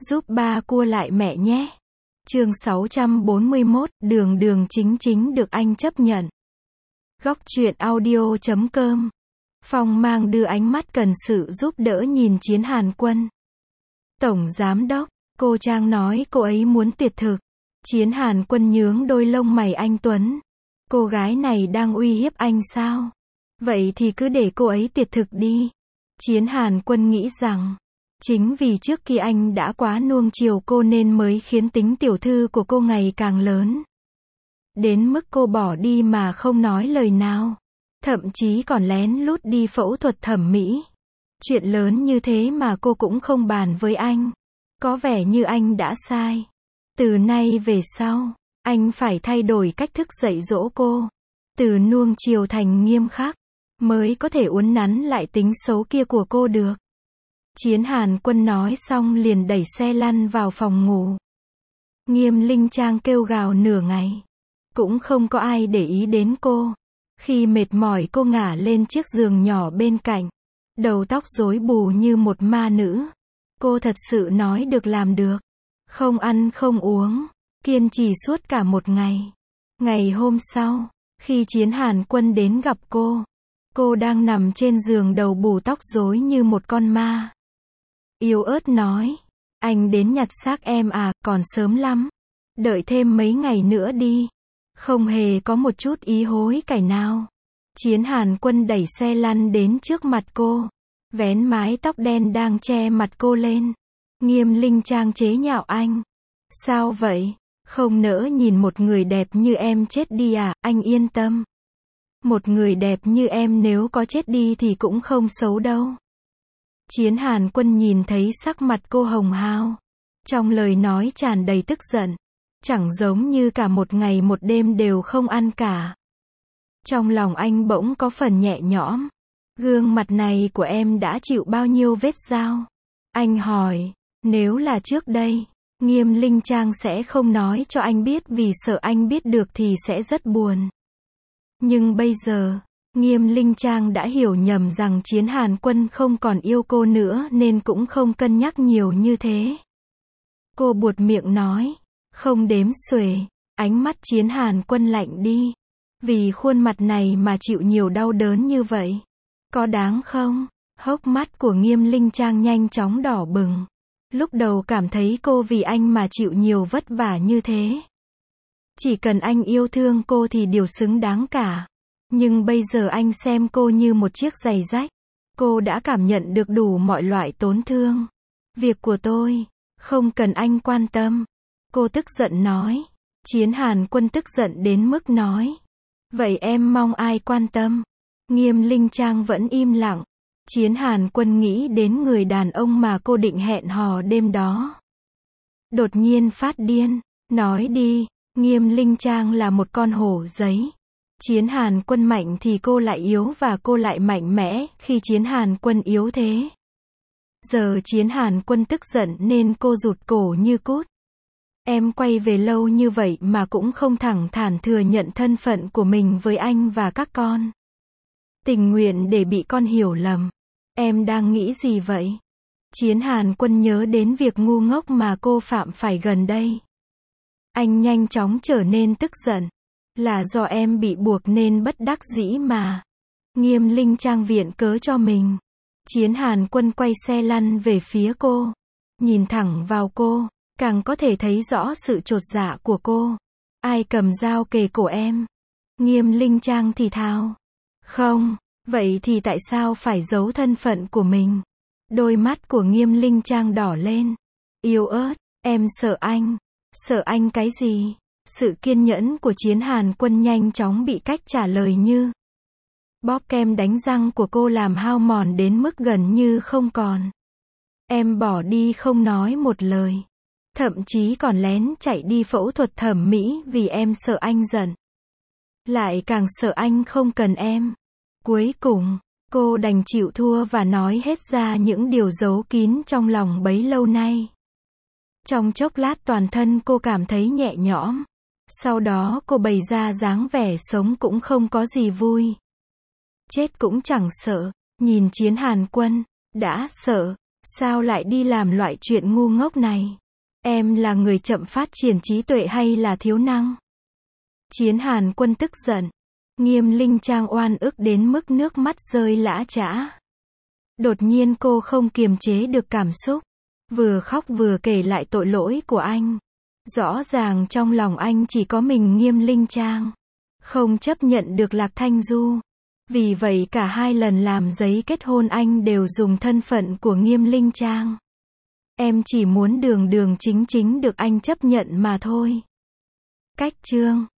Giúp ba cua lại mẹ nhé. Chương 641, Đường Đường Chính Chính được anh chấp nhận. Góc truyện audio.com. Phong Mang đưa ánh mắt cần sự giúp đỡ nhìn Chiến Hàn Quân. Tổng Giám Đốc, cô Trang nói cô ấy muốn tuyệt thực. Chiến Hàn Quân nhướng đôi lông mày anh tuấn. Cô gái này đang uy hiếp anh sao? Vậy thì cứ để cô ấy tuyệt thực đi. Chiến Hàn Quân nghĩ rằng, chính vì trước kia anh đã quá nuông chiều cô nên mới khiến tính tiểu thư của cô ngày càng lớn. Đến mức cô bỏ đi mà không nói lời nào. Thậm chí còn lén lút đi phẫu thuật thẩm mỹ. Chuyện lớn như thế mà cô cũng không bàn với anh. Có vẻ như anh đã sai. Từ nay về sau, anh phải thay đổi cách thức dạy dỗ cô. Từ nuông chiều thành nghiêm khắc, mới có thể uốn nắn lại tính xấu kia của cô được. Chiến Hàn Quân nói xong liền đẩy xe lăn vào phòng ngủ. Nghiêm Linh Trang kêu gào nửa ngày. Cũng không có ai để ý đến cô. Khi mệt mỏi cô ngả lên chiếc giường nhỏ bên cạnh. Đầu tóc rối bù như một ma nữ. Cô thật sự nói được làm được. Không ăn không uống. Kiên trì suốt cả một ngày. Ngày hôm sau, khi Chiến Hàn Quân đến gặp cô đang nằm trên giường đầu bù tóc rối như một con ma. Yếu ớt nói, anh đến nhặt xác em à, còn sớm lắm. Đợi thêm mấy ngày nữa đi. Không hề có một chút ý hối cải nào. Chiến Hàn Quân đẩy xe lăn đến trước mặt cô. Vén mái tóc đen đang che mặt cô lên. Nghiêm Linh Trang chế nhạo anh. Sao vậy? Không nỡ nhìn một người đẹp như em chết đi à, anh yên tâm. Một người đẹp như em nếu có chết đi thì cũng không xấu đâu. Chiến Hàn Quân nhìn thấy sắc mặt cô hồng hao. Trong lời nói tràn đầy tức giận. Chẳng giống như cả một ngày một đêm đều không ăn cả. Trong lòng anh bỗng có phần nhẹ nhõm. Gương mặt này của em đã chịu bao nhiêu vết dao? Anh hỏi, nếu là trước đây, Nghiêm Linh Trang sẽ không nói cho anh biết vì sợ anh biết được thì sẽ rất buồn. Nhưng bây giờ, Nghiêm Linh Trang đã hiểu nhầm rằng Chiến Hàn Quân không còn yêu cô nữa nên cũng không cân nhắc nhiều như thế. Cô buột miệng nói, không đếm xuể. Ánh mắt Chiến Hàn Quân lạnh đi. Vì khuôn mặt này mà chịu nhiều đau đớn như vậy. Có đáng không? Hốc mắt của Nghiêm Linh Trang nhanh chóng đỏ bừng. Lúc đầu cảm thấy cô vì anh mà chịu nhiều vất vả như thế. Chỉ cần anh yêu thương cô thì điều xứng đáng cả. Nhưng bây giờ anh xem cô như một chiếc giày rách. Cô đã cảm nhận được đủ mọi loại tổn thương. Việc của tôi, không cần anh quan tâm. Cô tức giận nói. Chiến Hàn Quân tức giận đến mức nói. Vậy em mong ai quan tâm? Nghiêm Linh Trang vẫn im lặng. Chiến Hàn Quân nghĩ đến người đàn ông mà cô định hẹn hò đêm đó. Đột nhiên phát điên. Nói đi. Nghiêm Linh Trang là một con hổ giấy. Chiến Hàn Quân mạnh thì cô lại yếu và cô lại mạnh mẽ khi Chiến Hàn Quân yếu thế. Giờ Chiến Hàn Quân tức giận nên cô rụt cổ như cút. Em quay về lâu như vậy mà cũng không thẳng thắn thừa nhận thân phận của mình với anh và các con. Tình nguyện để bị con hiểu lầm. Em đang nghĩ gì vậy? Chiến Hàn Quân nhớ đến việc ngu ngốc mà cô phạm phải gần đây. Anh nhanh chóng trở nên tức giận. Là do em bị buộc nên bất đắc dĩ mà. Nghiêm Linh Trang viện cớ cho mình. Chiến Hàn Quân quay xe lăn về phía cô. Nhìn thẳng vào cô. Càng có thể thấy rõ sự chột dạ của cô. Ai cầm dao kề cổ em? Nghiêm Linh Trang thì thào. Không, vậy thì tại sao phải giấu thân phận của mình? Đôi mắt của Nghiêm Linh Trang đỏ lên. Yếu ớt, em sợ anh. Sợ anh cái gì? Sự kiên nhẫn của Chiến Hàn Quân nhanh chóng bị cách trả lời như. Bóp kem đánh răng của cô làm hao mòn đến mức gần như không còn. Em bỏ đi không nói một lời. Thậm chí còn lén chạy đi phẫu thuật thẩm mỹ vì em sợ anh giận. Lại càng sợ anh không cần em. Cuối cùng, cô đành chịu thua và nói hết ra những điều giấu kín trong lòng bấy lâu nay. Trong chốc lát toàn thân cô cảm thấy nhẹ nhõm. Sau đó cô bày ra dáng vẻ sống cũng không có gì vui. Chết cũng chẳng sợ. Nhìn Chiến Hàn Quân, đã sợ. Sao lại đi làm loại chuyện ngu ngốc này? Em là người chậm phát triển trí tuệ hay là thiếu năng? Chiến Hàn Quân tức giận. Nghiêm Linh Trang oan ức đến mức nước mắt rơi lã chã. Đột nhiên cô không kiềm chế được cảm xúc. Vừa khóc vừa kể lại tội lỗi của anh. Rõ ràng trong lòng anh chỉ có mình Nghiêm Linh Trang. Không chấp nhận được Lạc Thanh Du. Vì vậy cả hai lần làm giấy kết hôn anh đều dùng thân phận của Nghiêm Linh Trang. Em chỉ muốn đường đường chính chính được anh chấp nhận mà thôi. Cách chương